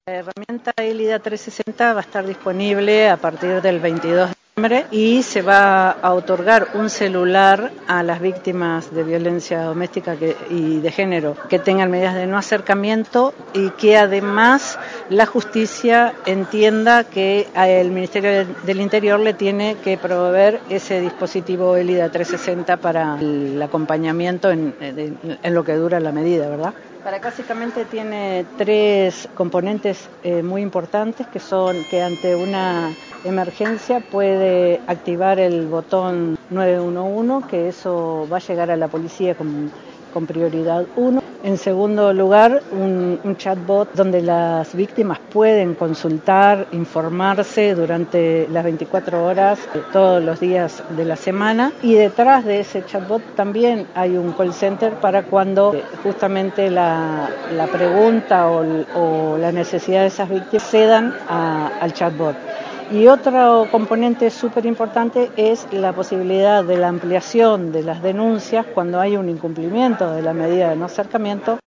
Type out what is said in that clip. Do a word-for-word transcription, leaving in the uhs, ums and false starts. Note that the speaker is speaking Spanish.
La herramienta ELIDA trescientos sesenta va a estar disponible a partir del veintidós de diciembre y se va a otorgar un celular a las víctimas de violencia doméstica que, y de género que tengan medidas de no acercamiento y que además la justicia entienda que el Ministerio del Interior le tiene que proveer ese dispositivo ELIDA trescientos sesenta para el acompañamiento en, en, en lo que dura la medida, ¿verdad? Para básicamente tiene tres componentes eh, muy importantes que son que ante una emergencia puede activar el botón nueve uno uno, que eso va a llegar a la policía con, con prioridad uno. En segundo lugar, un, un chatbot donde las víctimas pueden consultar, informarse durante las veinticuatro horas, eh, todos los días de la semana. Y detrás de ese chatbot también hay un call center para cuando eh, justamente la, la pregunta o, o la necesidad de esas víctimas cedan a, al chatbot. Y otro componente súper importante es la posibilidad de la ampliación de las denuncias cuando hay un incumplimiento de la medida de no acercamiento.